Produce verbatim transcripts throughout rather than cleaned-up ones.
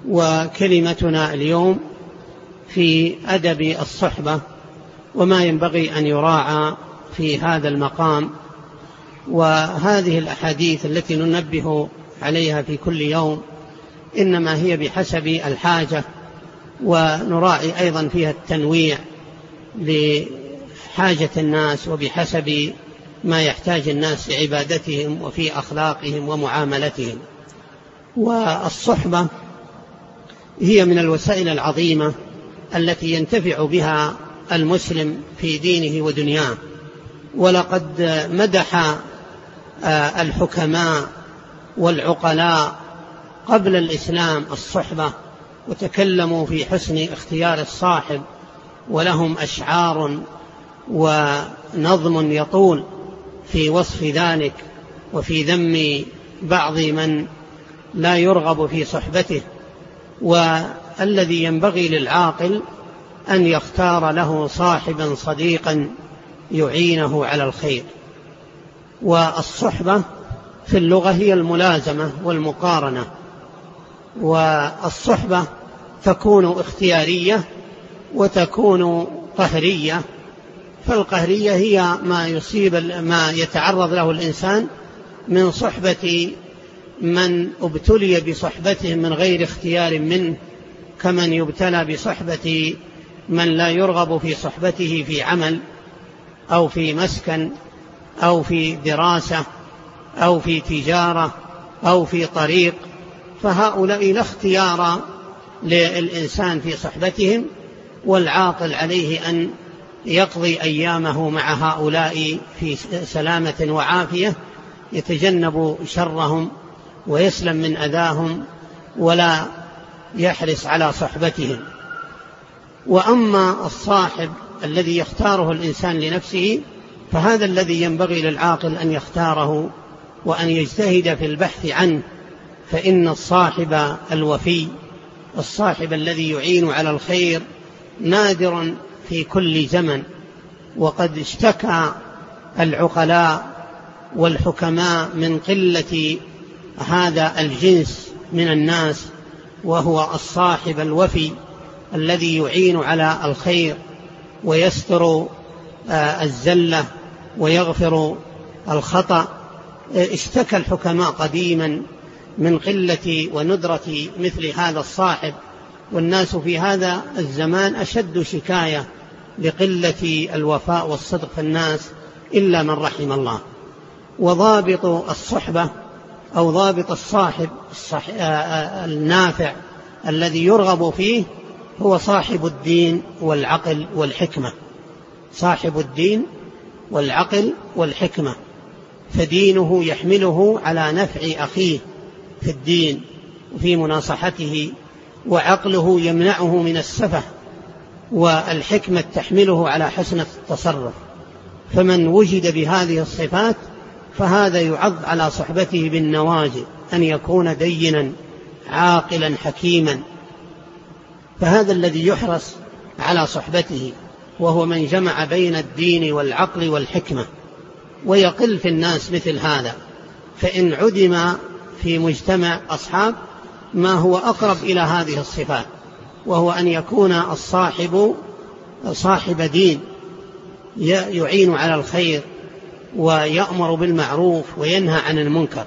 وكلمتنا اليوم في أدب الصحبة وما ينبغي أن يراعى في هذا المقام. وهذه الأحاديث التي ننبه عليها في كل يوم إنما هي بحسب الحاجة، ونراعي أيضا فيها التنويع لحاجة الناس وبحسب ما يحتاج الناس في عبادتهم وفي أخلاقهم ومعاملتهم. والصحبة هي من الوسائل العظيمة التي ينتفع بها المسلم في دينه ودنياه. ولقد مدح الحكماء والعقلاء قبل الإسلام الصحبة، وتكلموا في حسن اختيار الصاحب، ولهم أشعار ونظم يطول في وصف ذلك وفي ذم بعض من لا يرغب في صحبته. والذي ينبغي للعاقل أن يختار له صاحبا صديقا يعينه على الخير. والصحبة في اللغة هي الملازمة والمقارنة، والصحبة تكون اختيارية وتكون قهرية. فالقهرية هي ما يصيب ما يتعرض له الإنسان من صحبة من ابتلي بصحبته من غير اختيار منه، كمن يبتلى بصحبة من لا يرغب في صحبته في عمل أو في مسكن أو في دراسة أو في تجارة أو في طريق، فهؤلاء لا اختيار للإنسان في صحبتهم، والعاقل عليه أن يقضي أيامه مع هؤلاء في سلامة وعافية، يتجنب شرهم ويسلم من أذاهم ولا يحرص على صحبتهم. وأما الصاحب الذي يختاره الإنسان لنفسه فهذا الذي ينبغي للعاقل أن يختاره وأن يجتهد في البحث عنه، فإن الصاحب الوفي الصاحب الذي يعين على الخير نادر في كل زمن. وقد اشتكى العقلاء والحكماء من قلة هذا الجنس من الناس، وهو الصاحب الوفي الذي يعين على الخير ويستر الزلة ويغفر الخطأ. اشتكى الحكماء قديما من قلة وندرة مثل هذا الصاحب، والناس في هذا الزمان أشد شكاية لقلة الوفاء والصدق في الناس إلا من رحم الله. وضابط الصحبة أو ضابط الصاحب النافع الذي يرغب فيه هو صاحب الدين والعقل والحكمة. صاحب الدين والعقل والحكمة، فدينه يحمله على نفع أخيه في الدين وفي مناصحته، وعقله يمنعه من السفه، والحكمة تحمله على حسن التصرف. فمن وجد بهذه الصفات فهذا يعض على صحبته بالنواجذ أن يكون دينا عاقلا حكيما. فهذا الذي يحرص على صحبته، وهو من جمع بين الدين والعقل والحكمة. ويقل في الناس مثل هذا، فإن عدم في مجتمع أصحاب ما هو أقرب إلى هذه الصفات، وهو أن يكون الصاحب صاحب دين يعين على الخير ويأمر بالمعروف وينهى عن المنكر.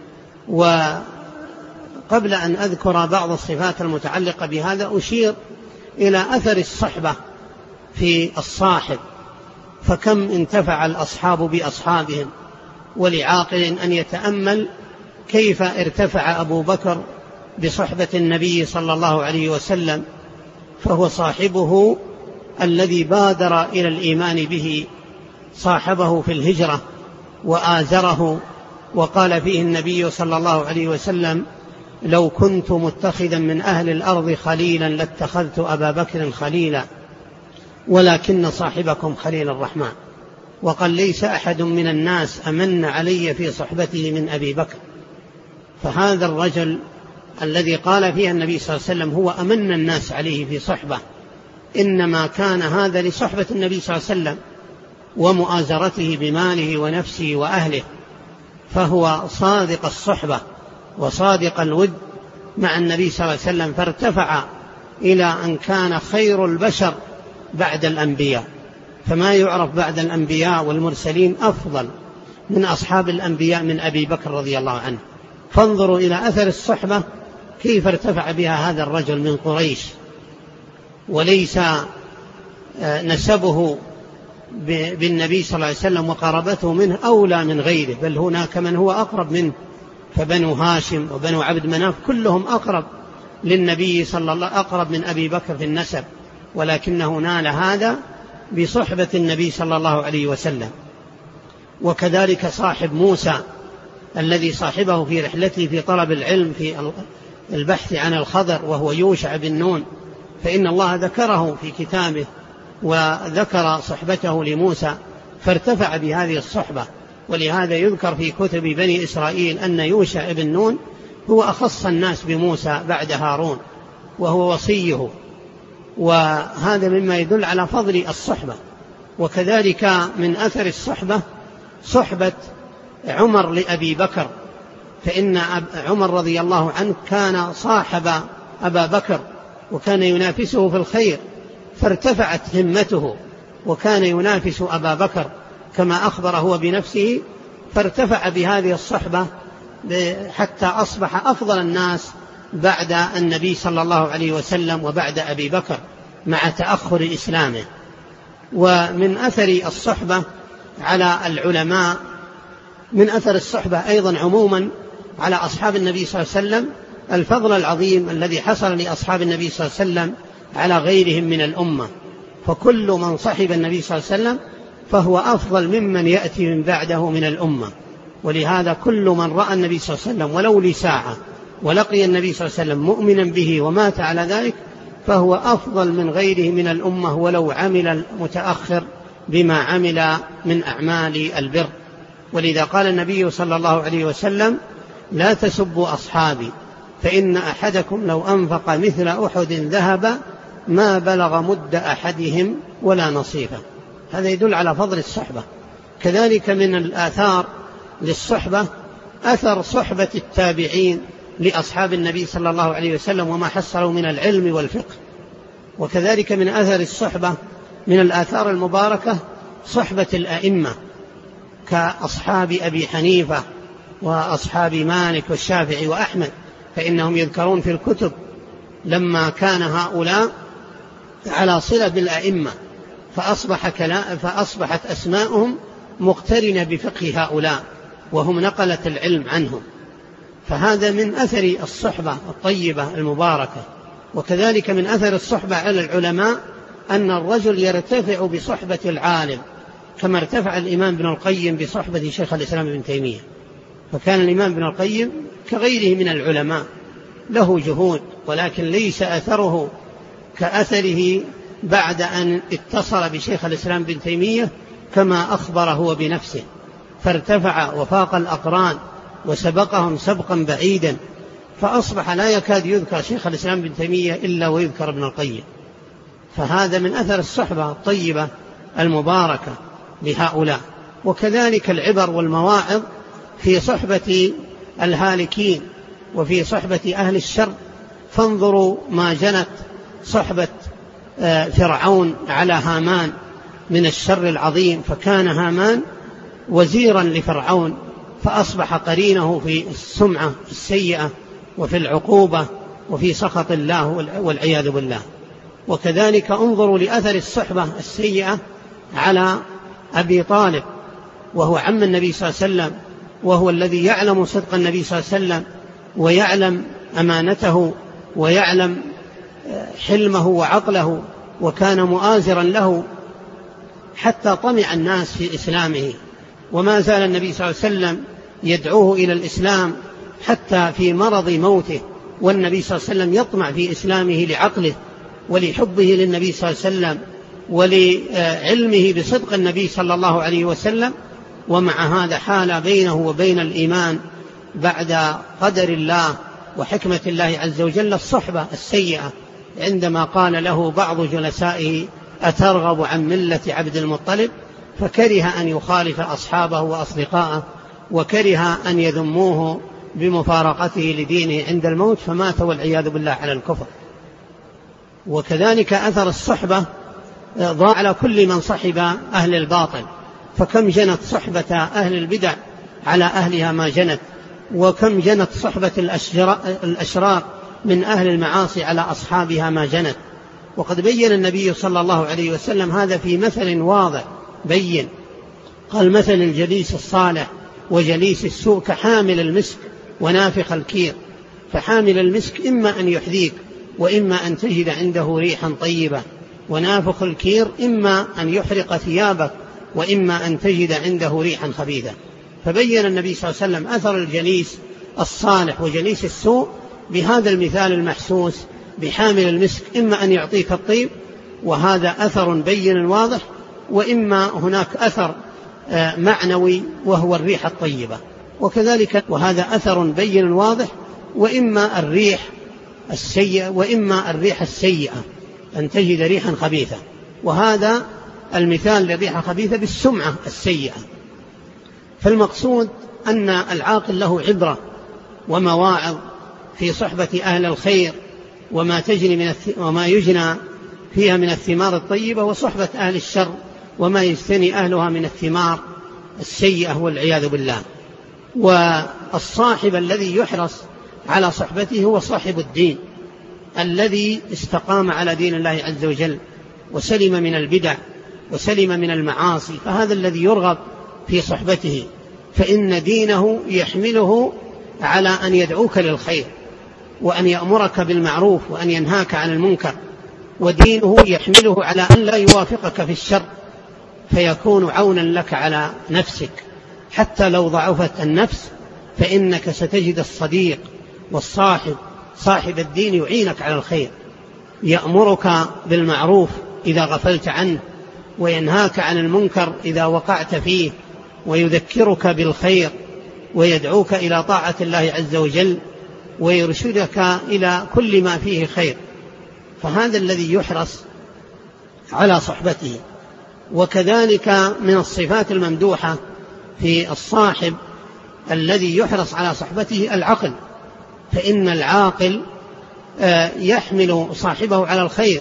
وقبل أن أذكر بعض الصفات المتعلقة بهذا أشير إلى أثر الصحبة في الصاحب، فكم انتفع الأصحاب بأصحابهم. ولعاقل أن يتأمل كيف ارتفع أبو بكر بصحبة النبي صلى الله عليه وسلم، فهو صاحبه الذي بادر إلى الإيمان به، صاحبه في الهجرة وآزره. وقال فيه النبي صلى الله عليه وسلم: لو كنت متخذا من أهل الأرض خليلا لاتخذت أبا بكر خليلا، ولكن صاحبكم خليل الرحمن. وقال: ليس أحد من الناس أمن علي في صحبته من أبي بكر. فهذا الرجل الذي قال فيه النبي صلى الله عليه وسلم هو أمن الناس عليه في صحبة، إنما كان هذا لصحبة النبي صلى الله عليه وسلم ومؤازرته بماله ونفسه وأهله، فهو صادق الصحبة وصادق الود مع النبي صلى الله عليه وسلم فارتفع إلى أن كان خير البشر بعد الأنبياء، فما يعرف بعد الأنبياء والمرسلين أفضل من أصحاب الأنبياء من أبي بكر رضي الله عنه. فانظروا إلى أثر الصحبة كيف ارتفع بها هذا الرجل من قريش، وليس نسبه بالنبي صلى الله عليه وسلم وقربته منه أولى من غيره، بل هناك من هو أقرب منه، فبنو هاشم وبنو عبد مناف كلهم أقرب للنبي صلى الله عليه وسلم، أقرب من أبي بكر في النسب، ولكنه نال هذا بصحبة النبي صلى الله عليه وسلم. وكذلك صاحب موسى الذي صاحبه في رحلته في طلب العلم في البحث عن الخضر وهو يوشع بن نون، فإن الله ذكره في كتابه وذكر صحبته لموسى فارتفع بهذه الصحبة. ولهذا يذكر في كتب بني إسرائيل أن يوشع بن نون هو أخص الناس بموسى بعد هارون وهو وصيه، وهذا مما يدل على فضل الصحبة. وكذلك من أثر الصحبة صحبة عمر لأبي بكر، فإن عمر رضي الله عنه كان صاحب أبا بكر وكان ينافسه في الخير، فارتفعت همته وكان ينافس أبا بكر كما أخبر هو بنفسه، فارتفع بهذه الصحبة حتى أصبح أفضل الناس بعد النبي صلى الله عليه وسلم وبعد أبي بكر مع تأخر إسلامه. ومن أثر الصحبة على العلماء، من أثر الصحبة أيضا عموما على أصحاب النبي صلى الله عليه وسلم الفضل العظيم الذي حصل لأصحاب النبي صلى الله عليه وسلم على غيرهم من الأمة، فكل من صحب النبي صلى الله عليه وسلم فهو أفضل ممن يأتي من بعده من الأمة. ولهذا كل من رأى النبي صلى الله عليه وسلم ولو لساعة ولقي النبي صلى الله عليه وسلم مؤمنا به ومات على ذلك فهو أفضل من غيره من الأمة ولو عمل المتأخر بما عمل من أعمال البر. ولذا قال النبي صلى الله عليه وسلم: لا تسبوا أصحابي فإن أحدكم لو أنفق مثل أحد ذهب ما بلغ مد أحدهم ولا نصيفه. هذا يدل على فضل الصحبة. كذلك من الآثار للصحبة أثر صحبة التابعين لأصحاب النبي صلى الله عليه وسلم وما حصلوا من العلم والفقه. وكذلك من أثر الصحبة من الآثار المباركة صحبة الأئمة كأصحاب أبي حنيفة وأصحاب مالك والشافعي وأحمد، فإنهم يذكرون في الكتب لما كان هؤلاء على صلة بالأئمة فأصبح فأصبحت أسماؤهم مقترنة بفقه هؤلاء وهم نقلة العلم عنهم، فهذا من أثر الصحبة الطيبة المباركة. وكذلك من أثر الصحبة على العلماء أن الرجل يرتفع بصحبة العالم، كما ارتفع الإمام ابن القيم بصحبة شيخ الإسلام ابن تيمية، فكان الإمام ابن القيم كغيره من العلماء له جهود، ولكن ليس أثره كأثره بعد أن اتصل بشيخ الإسلام ابن تيمية كما أخبر هو بنفسه، فارتفع وفاق الأقران وسبقهم سبقا بعيدا، فأصبح لا يكاد يذكر شيخ الإسلام ابن تيمية إلا ويذكر ابن القيم. فهذا من أثر الصحبة الطيبة المباركة لهؤلاء. وكذلك العبر والمواعظ في صحبة الهالكين وفي صحبة أهل الشر. فانظروا ما جنت صحبة فرعون على هامان من الشر العظيم، فكان هامان وزيرا لفرعون فأصبح قرينه في السمعة السيئة وفي العقوبة وفي سخط الله والعياذ بالله. وكذلك انظروا لأثر الصحبة السيئة على أبي طالب وهو عم النبي صلى الله عليه وسلم، وهو الذي يعلم صدق النبي صلى الله عليه وسلم ويعلم أمانته ويعلم حلمه وعقله، وكان مؤازرا له حتى طمع الناس في إسلامه، وما زال النبي صلى الله عليه وسلم يدعوه إلى الإسلام حتى في مرض موته، والنبي صلى الله عليه وسلم يطمع في إسلامه لعقله ولحبه للنبي صلى الله عليه وسلم ولعلمه بصدق النبي صلى الله عليه وسلم. ومع هذا حال بينه وبين الإيمان بعد قدر الله وحكمة الله عز وجل الصحبة السيئة، عندما قال له بعض جلسائه: أترغب عن ملة عبد المطلب؟ فكره أن يخالف أصحابه وأصدقائه، وكره أن يذموه بمفارقته لدينه عند الموت فمات والعياذ بالله على الكفر. وكذلك أثر الصحبة ضاع على كل من صحب أهل الباطل، فكم جنت صحبة أهل البدع على أهلها ما جنت، وكم جنت صحبة الأشرار من أهل المعاصي على أصحابها ما جنت. وقد بين النبي صلى الله عليه وسلم هذا في مثل واضح بين، قال: مثل الجليس الصالح وجليس السوء كحامل المسك ونافخ الكير. فحامل المسك إما أن يحذيك وإما أن تجد عنده ريحا طيبة، ونافخ الكير إما أن يحرق ثيابك وإما أن تجد عنده ريحا خبيثة. فبين النبي صلى الله عليه وسلم أثر الجليس الصالح وجليس السوء بهذا المثال المحسوس بحامل المسك، إما أن يعطيك الطيب وهذا أثر بين واضح، وإما هناك أثر معنوي وهو الريح الطيبة، وكذلك وهذا أثر بين واضح، وإما الريح السيئة وإما الريح السيئة أن تجد ريحا خبيثة. وهذا المثال للريح الخبيثة بالسمعة السيئة. فالمقصود أن العاقل له عبرة ومواعظ في صحبة أهل الخير وما تجني من وما يجنى فيها من الثمار الطيبة، وصحبة أهل الشر وما يجتني أهلها من الثمار السيئة والعياذ بالله. والصاحب الذي يحرص على صحبته هو صاحب الدين الذي استقام على دين الله عز وجل وسلم من البدع وسلم من المعاصي، فهذا الذي يرغب في صحبته، فإن دينه يحمله على أن يدعوك للخير وأن يأمرك بالمعروف وأن ينهاك عن المنكر، ودينه يحمله على أن لا يوافقك في الشر، فيكون عونا لك على نفسك. حتى لو ضعفت النفس فإنك ستجد الصديق والصاحب صاحب الدين يعينك على الخير، يأمرك بالمعروف إذا غفلت عنه، وينهاك عن المنكر إذا وقعت فيه، ويذكرك بالخير ويدعوك إلى طاعة الله عز وجل ويرشدك إلى كل ما فيه خير. فهذا الذي يحرص على صحبته. وكذلك من الصفات الممدوحة في الصاحب الذي يحرص على صحبته العقل، فإن العاقل يحمل صاحبه على الخير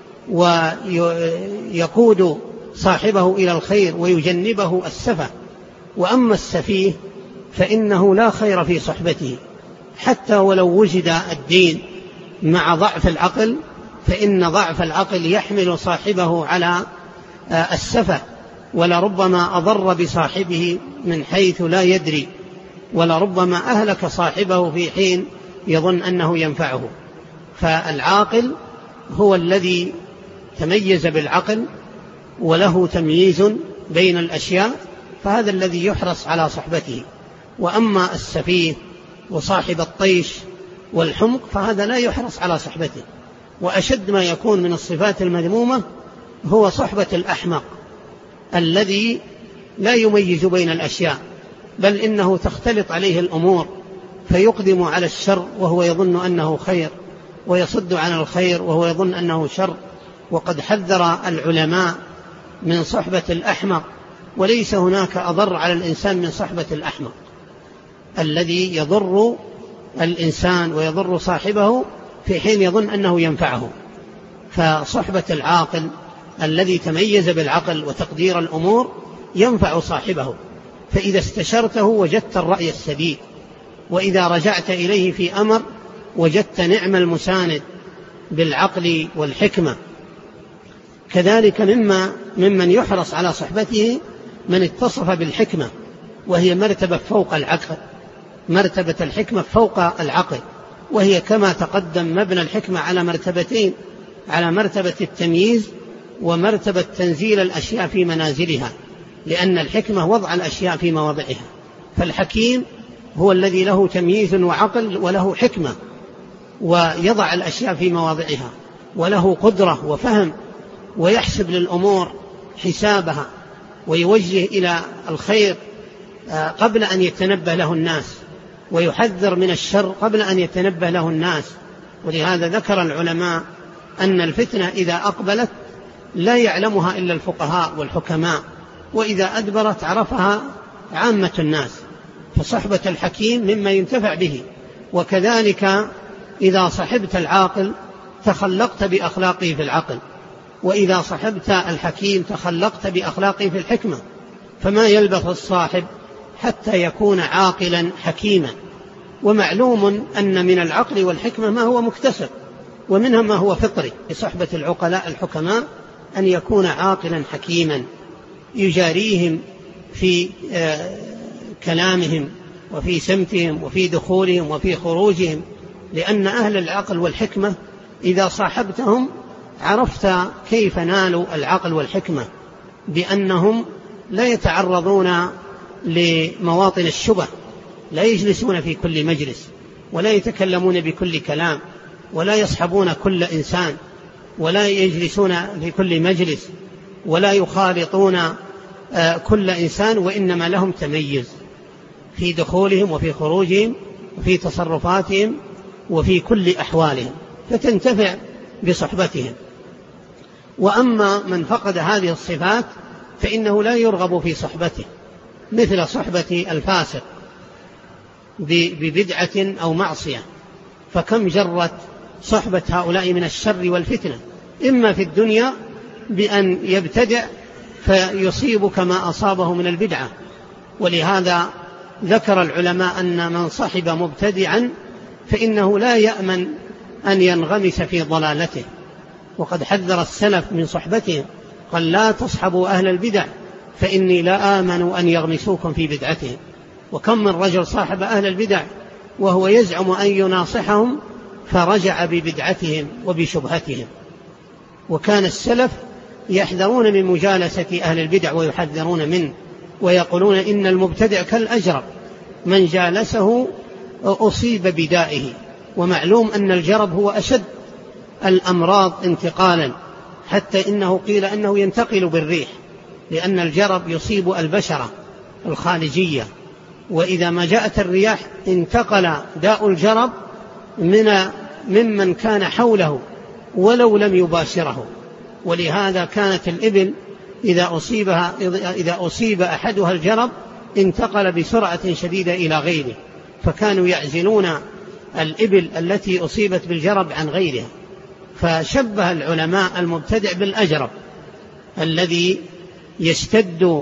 ويقود صاحبه إلى الخير ويجنبه السفه. وأما السفيه فإنه لا خير في صحبته، حتى ولو وجد الدين مع ضعف العقل، فإن ضعف العقل يحمل صاحبه على السفه، ولربما أضر بصاحبه من حيث لا يدري، ولربما أهلك صاحبه في حين يظن أنه ينفعه. فالعاقل هو الذي تميز بالعقل وله تمييز بين الأشياء، فهذا الذي يحرص على صحبته. وأما السفيه وصاحب الطيش والحمق فهذا لا يحرص على صحبته. وأشد ما يكون من الصفات المذمومة هو صحبة الأحمق الذي لا يميز بين الأشياء، بل إنه تختلط عليه الأمور فيقدم على الشر وهو يظن أنه خير، ويصد عن الخير وهو يظن أنه شر. وقد حذر العلماء من صحبة الأحمق، وليس هناك أضر على الإنسان من صحبة الأحمق الذي يضر الإنسان ويضر صاحبه في حين يظن أنه ينفعه. فصحبة العاقل الذي تميز بالعقل وتقدير الأمور ينفع صاحبه، فإذا استشرته وجدت الرأي السديد، وإذا رجعت إليه في أمر وجدت نعم المساند بالعقل والحكمة. كذلك مما ممن يحرص على صحبته من اتصف بالحكمة، وهي مرتبة فوق العقل، مرتبة الحكمة فوق العقل، وهي كما تقدم مبنى الحكمة على مرتبتين، على مرتبة التمييز ومرتبة تنزيل الأشياء في منازلها، لأن الحكمة وضع الأشياء في مواضعها. فالحكيم هو الذي له تمييز وعقل وله حكمة ويضع الأشياء في مواضعها، وله قدرة وفهم، ويحسب للأمور حسابها ويوجه إلى الخير قبل أن يتنبه له الناس، ويحذر من الشر قبل أن يتنبه له الناس. ولهذا ذكر العلماء أن الفتنة إذا أقبلت لا يعلمها إلا الفقهاء والحكماء، وإذا أدبرت عرفها عامة الناس. فصحبة الحكيم مما ينتفع به. وكذلك إذا صحبت العاقل تخلقت بأخلاقه في العقل، وإذا صحبت الحكيم تخلقت بأخلاقه في الحكمة. فما يلبث الصاحب حتى يكون عاقلا حكيما. ومعلوم أن من العقل والحكمة ما هو مكتسب، ومنها ما هو فطري. بصحبة العقلاء الحكماء أن يكون عاقلا حكيما يجاريهم في كلامهم وفي سمتهم وفي دخولهم وفي خروجهم، لأن أهل العقل والحكمة إذا صاحبتهم عرفت كيف نالوا العقل والحكمة، بأنهم لا يتعرضون لمواطن الشبه، لا يجلسون في كل مجلس، ولا يتكلمون بكل كلام، ولا يصحبون كل إنسان، ولا يجلسون في كل مجلس، ولا يخالطون كل إنسان، وإنما لهم تميز في دخولهم وفي خروجهم وفي تصرفاتهم وفي كل أحوالهم، فتنتفع بصحبتهم. وأما من فقد هذه الصفات فإنه لا يرغب في صحبته، مثل صحبة الفاسق ببدعة أو معصية. فكم جرت صحبة هؤلاء من الشر والفتنة، إما في الدنيا بأن يبتدع فيصيب كما أصابه من البدعة. ولهذا ذكر العلماء أن من صحب مبتدعا فإنه لا يأمن أن ينغمس في ضلالته، وقد حذر السلف من صحبتهم، قال لا تصحبوا أهل البدع فإني لا آمن أن يغمسوكم في بدعتهم. وكم من رجل صاحب أهل البدع وهو يزعم أن يناصحهم فرجع ببدعتهم وبشبهتهم. وكان السلف يحذرون من مجالسة أهل البدع ويحذرون منه، ويقولون إن المبتدع كالأجرب من جالسه أصيب بدائه. ومعلوم أن الجرب هو أشد الأمراض انتقالا، حتى إنه قيل أنه ينتقل بالريح، لأن الجرب يصيب البشرة الخارجية، وإذا ما جاءت الرياح انتقل داء الجرب من ممن كان حوله ولو لم يباشره. ولهذا كانت الإبل إذا أصيبها إذا أصيب أحدها الجرب انتقل بسرعة شديدة إلى غيره، فكانوا يعزلون الإبل التي أصيبت بالجرب عن غيرها. فشبه العلماء المبتدع بالأجرب الذي يشتد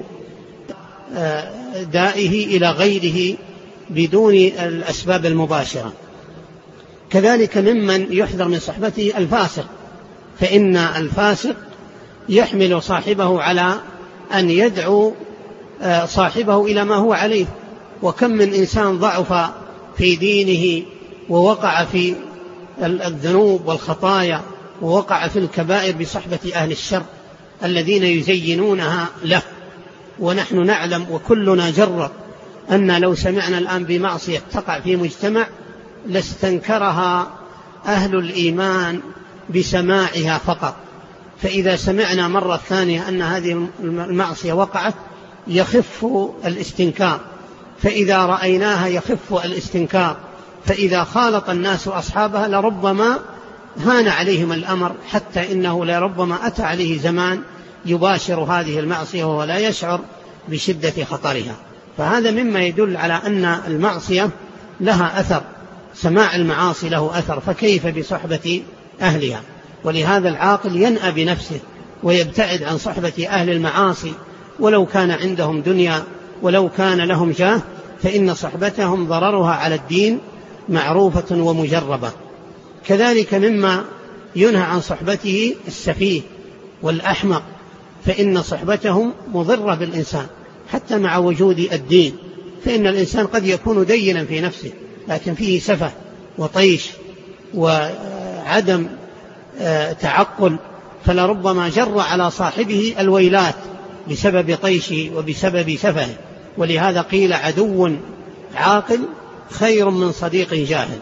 دائه إلى غيره بدون الأسباب المباشرة. كذلك ممن يحذر من صحبته الفاسق، فإن الفاسق يحمل صاحبه على أن يدعو صاحبه إلى ما هو عليه. وكم من إنسان ضعف في دينه ووقع في الذنوب والخطايا ووقع في الكبائر بصحبة أهل الشر الذين يزينونها له. ونحن نعلم وكلنا جرب أن لو سمعنا الآن بمعصية تقع في مجتمع لاستنكرها أهل الإيمان بسماعها فقط، فإذا سمعنا مرة ثانية أن هذه المعصية وقعت يخف الاستنكار، فإذا رأيناها يخف الاستنكار، فإذا خالط الناس أصحابها لربما هان عليهم الأمر، حتى إنه لربما أتى عليه زمان يباشر هذه المعصية وهو لا يشعر بشدة خطرها. فهذا مما يدل على أن المعصية لها أثر، سماع المعاصي له أثر، فكيف بصحبة أهلها؟ ولهذا العاقل ينأى بنفسه ويبتعد عن صحبة أهل المعاصي، ولو كان عندهم دنيا ولو كان لهم جاه، فإن صحبتهم ضررها على الدين معروفة ومجربة. كذلك مما ينهى عن صحبته السفيه والأحمق، فإن صحبتهم مضرة بالإنسان حتى مع وجود الدين. فإن الإنسان قد يكون دينا في نفسه لكن فيه سفه وطيش وعدم تعقل، فلربما جر على صاحبه الويلات بسبب طيشه وبسبب سفهه. ولهذا قيل عدو عاقل خير من صديق جاهل.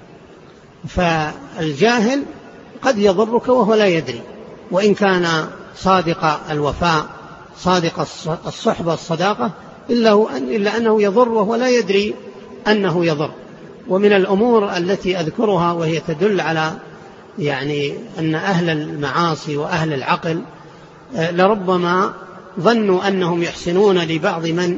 فالجاهل قد يضرك وهو لا يدري، وإن كان صادق الوفاء صادق الصحبة الصداقة إلا أنه يضر وهو لا يدري أنه يضر. ومن الأمور التي أذكرها وهي تدل على يعني أن أهل المعاصي وأهل العقل لربما ظنوا أنهم يحسنون لبعض من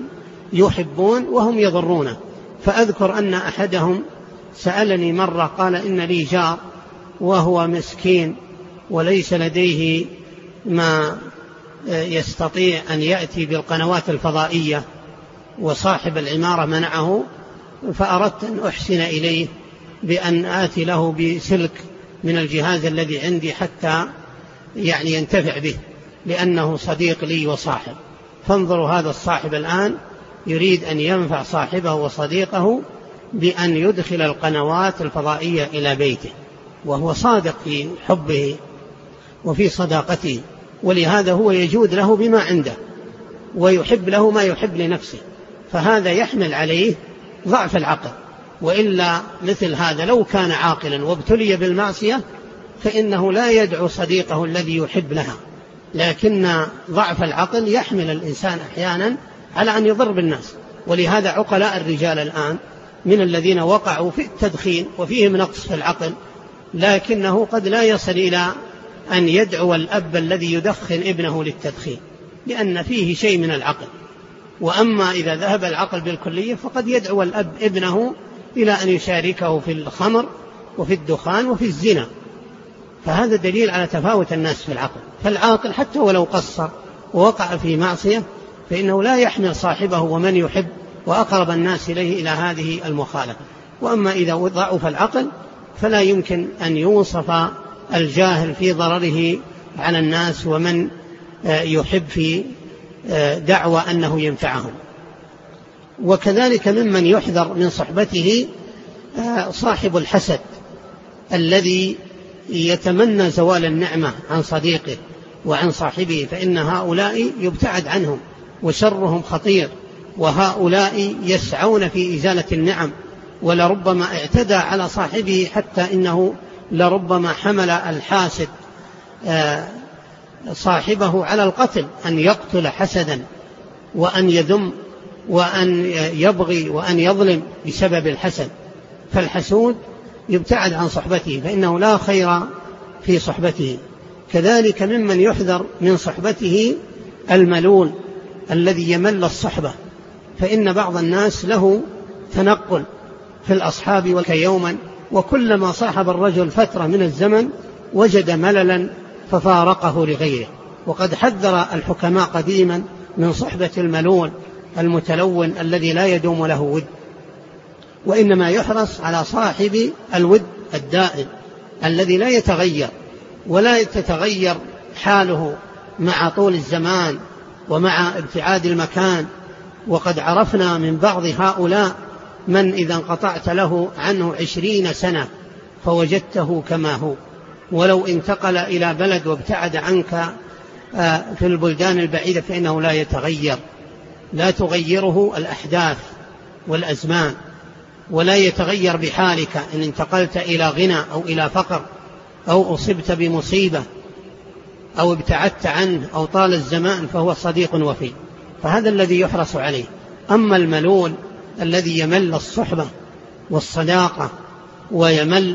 يحبون وهم يضرونه. فأذكر أن أحدهم سألني مرة قال إن لي جار وهو مسكين وليس لديه ما يستطيع أن يأتي بالقنوات الفضائية وصاحب العمارة منعه، فأردت أن أحسن إليه بأن آتي له بسلك من الجهاز الذي عندي حتى يعني ينتفع به، لأنه صديق لي وصاحب. فانظروا هذا الصاحب الآن يريد أن ينفع صاحبه وصديقه بأن يدخل القنوات الفضائية إلى بيته، وهو صادق في حبه وفي صداقته، ولهذا هو يجود له بما عنده ويحب له ما يحب لنفسه، فهذا يحمل عليه ضعف العقل. وإلا مثل هذا لو كان عاقلا وابتلي بالمعصية فإنه لا يدعو صديقه الذي يحب لها، لكن ضعف العقل يحمل الإنسان أحيانا على أن يضر بالناس. ولهذا عقلاء الرجال الآن من الذين وقعوا في التدخين وفيهم نقص في العقل، لكنه قد لا يصل إلى أن يدعو الأب الذي يدخن ابنه للتدخين، لأن فيه شيء من العقل. وأما إذا ذهب العقل بالكلية فقد يدعو الأب ابنه إلى أن يشاركه في الخمر وفي الدخان وفي الزنا، فهذا دليل على تفاوت الناس في العقل. فالعاقل حتى ولو قصر ووقع في معصية فإنه لا يحمل صاحبه ومن يحب وأقرب الناس إليه إلى هذه المخالفة. وأما إذا ضعف العقل فلا يمكن أن يوصف الجاهل في ضرره على الناس ومن يحب في دعوى أنه ينفعهم. وكذلك ممن يحذر من صحبته صاحب الحسد الذي يتمنى زوال النعمة عن صديقه وعن صاحبه، فإن هؤلاء يبتعد عنهم وشرهم خطير، وهؤلاء يسعون في إزالة النعم، ولربما اعتدى على صاحبه حتى إنه لربما حمل الحاسد صاحبه على القتل، أن يقتل حسدا وأن يذم وأن يبغي وأن يظلم بسبب الحسد. فالحسود يبتعد عن صحبته فإنه لا خير في صحبته. كذلك ممن يحذر من صحبته الملول الذي يمل الصحبة، فإن بعض الناس له تنقل في الأصحاب وكيوما، وكلما صاحب الرجل فترة من الزمن وجد مللا ففارقه لغيره. وقد حذر الحكماء قديما من صحبة الملول المتلون الذي لا يدوم له ود، وإنما يحرص على صاحب الود الدائم الذي لا يتغير ولا تتغير حاله مع طول الزمان ومع ابتعاد المكان. وقد عرفنا من بعض هؤلاء من إذا انقطعت له عنه عشرين سنة فوجدته كما هو، ولو انتقل إلى بلد وابتعد عنك في البلدان البعيدة فإنه لا يتغير، لا تغيره الأحداث والأزمان، ولا يتغير بحالك إن انتقلت إلى غنى أو إلى فقر أو أصبت بمصيبة أو ابتعدت عنه أو طال الزمان، فهو صديق وفي. فهذا الذي يحرص عليه. أما الملول الذي يمل الصحبة والصداقة ويمل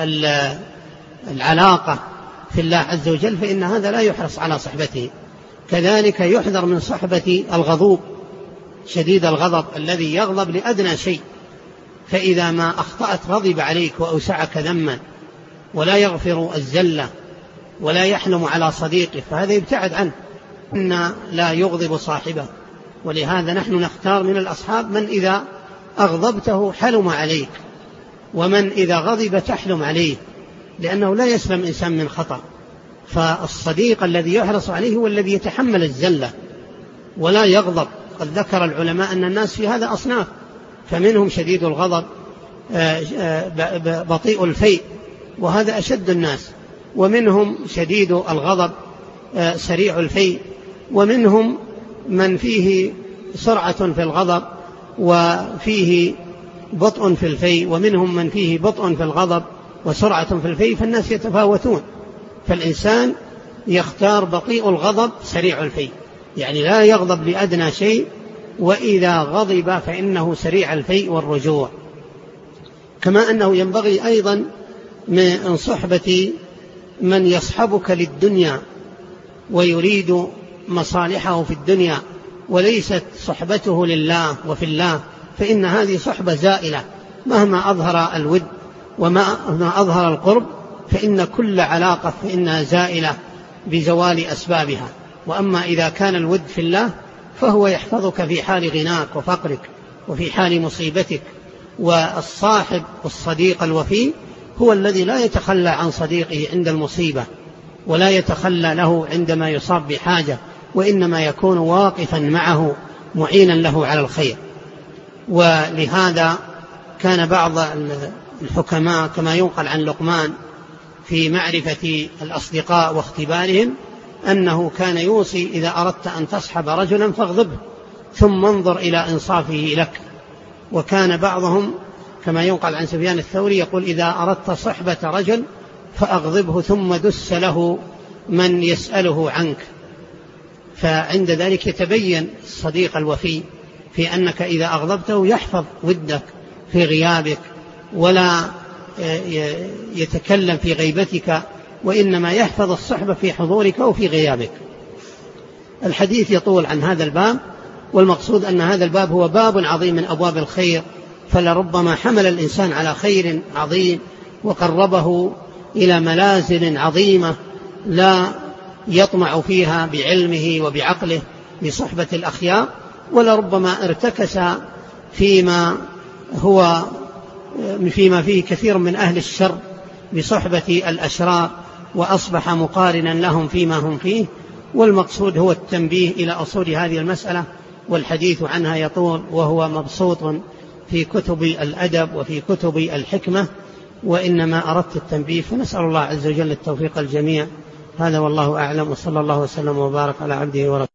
العلاقة في الله عز وجل فإن هذا لا يحرص على صحبته. كذلك يحذر من صحبة الغضوب شديد الغضب الذي يغضب لأدنى شيء، فإذا ما أخطأت غضب عليك وأوسعك ذما، ولا يغفر الزلة ولا يحلم على صديقه، فهذا يبتعد عنه، إن لا يغضب صاحبه. ولهذا نحن نختار من الأصحاب من إذا أغضبته حلم عليك، ومن إذا غضب تحلم عليه، لأنه لا يسلم إنسان من خطأ. فالصديق الذي يحرص عليه هو الذي يتحمل الزلة ولا يغضب. قد ذكر العلماء أن الناس في هذا أصناف، فمنهم شديد الغضب بطيء الفيء وهذا أشد الناس، ومنهم شديد الغضب سريع الفيء، ومنهم من فيه سرعة في الغضب وفيه بطء في الفيء، ومنهم من فيه بطء في الغضب وسرعة في الفيء، فالناس يتفاوتون. فالإنسان يختار بطيء الغضب سريع الفيء، يعني لا يغضب لأدنى شيء، وإذا غضب فإنه سريع الفيء والرجوع. كما أنه ينبغي أيضا من صحبة من يصحبك للدنيا ويريد مصالحه في الدنيا وليست صحبته لله وفي الله، فإن هذه صحبة زائلة مهما أظهر الود وما أظهر القرب، فإن كل علاقة فإنها زائلة بزوال أسبابها. وأما إذا كان الود في الله فهو يحفظك في حال غناك وفقرك وفي حال مصيبتك. والصاحب والصديق الوفي هو الذي لا يتخلى عن صديقه عند المصيبة ولا يتخلى له عندما يصاب بحاجة، وإنما يكون واقفا معه معينا له على الخير. ولهذا كان بعض الحكماء كما ينقل عن لقمان في معرفة الأصدقاء واختبارهم أنه كان يوصي: إذا أردت أن تصحب رجلا فاغضبه ثم انظر إلى إنصافه لك. وكان بعضهم كما ينقل عن سفيان الثوري يقول: إذا أردت صحبة رجل فأغضبه ثم دس له من يسأله عنك. فعند ذلك يتبين الصديق الوفي في أنك إذا أغضبته يحفظ ودك في غيابك ولا يتكلم في غيبتك، وإنما يحفظ الصحبة في حضورك وفي غيابك. الحديث يطول عن هذا الباب، والمقصود أن هذا الباب هو باب عظيم من أبواب الخير، فلربما حمل الإنسان على خير عظيم وقربه إلى منازل عظيمة لا يطمع فيها بعلمه وبعقله بصحبة الأخيار، ولربما ارتكس فيما هو فيما فيه كثير من أهل الشر بصحبة الأشرار، وأصبح مقارنا لهم فيما هم فيه. والمقصود هو التنبيه إلى أصول هذه المسألة، والحديث عنها يطول، وهو مبسوط في كتب الأدب وفي كتب الحكمة، وإنما أردت التنبيه، فنسأل الله عز وجل التوفيق الجميع. هذا والله أعلم، وصلى الله وسلم وبارك على عبده ورسوله.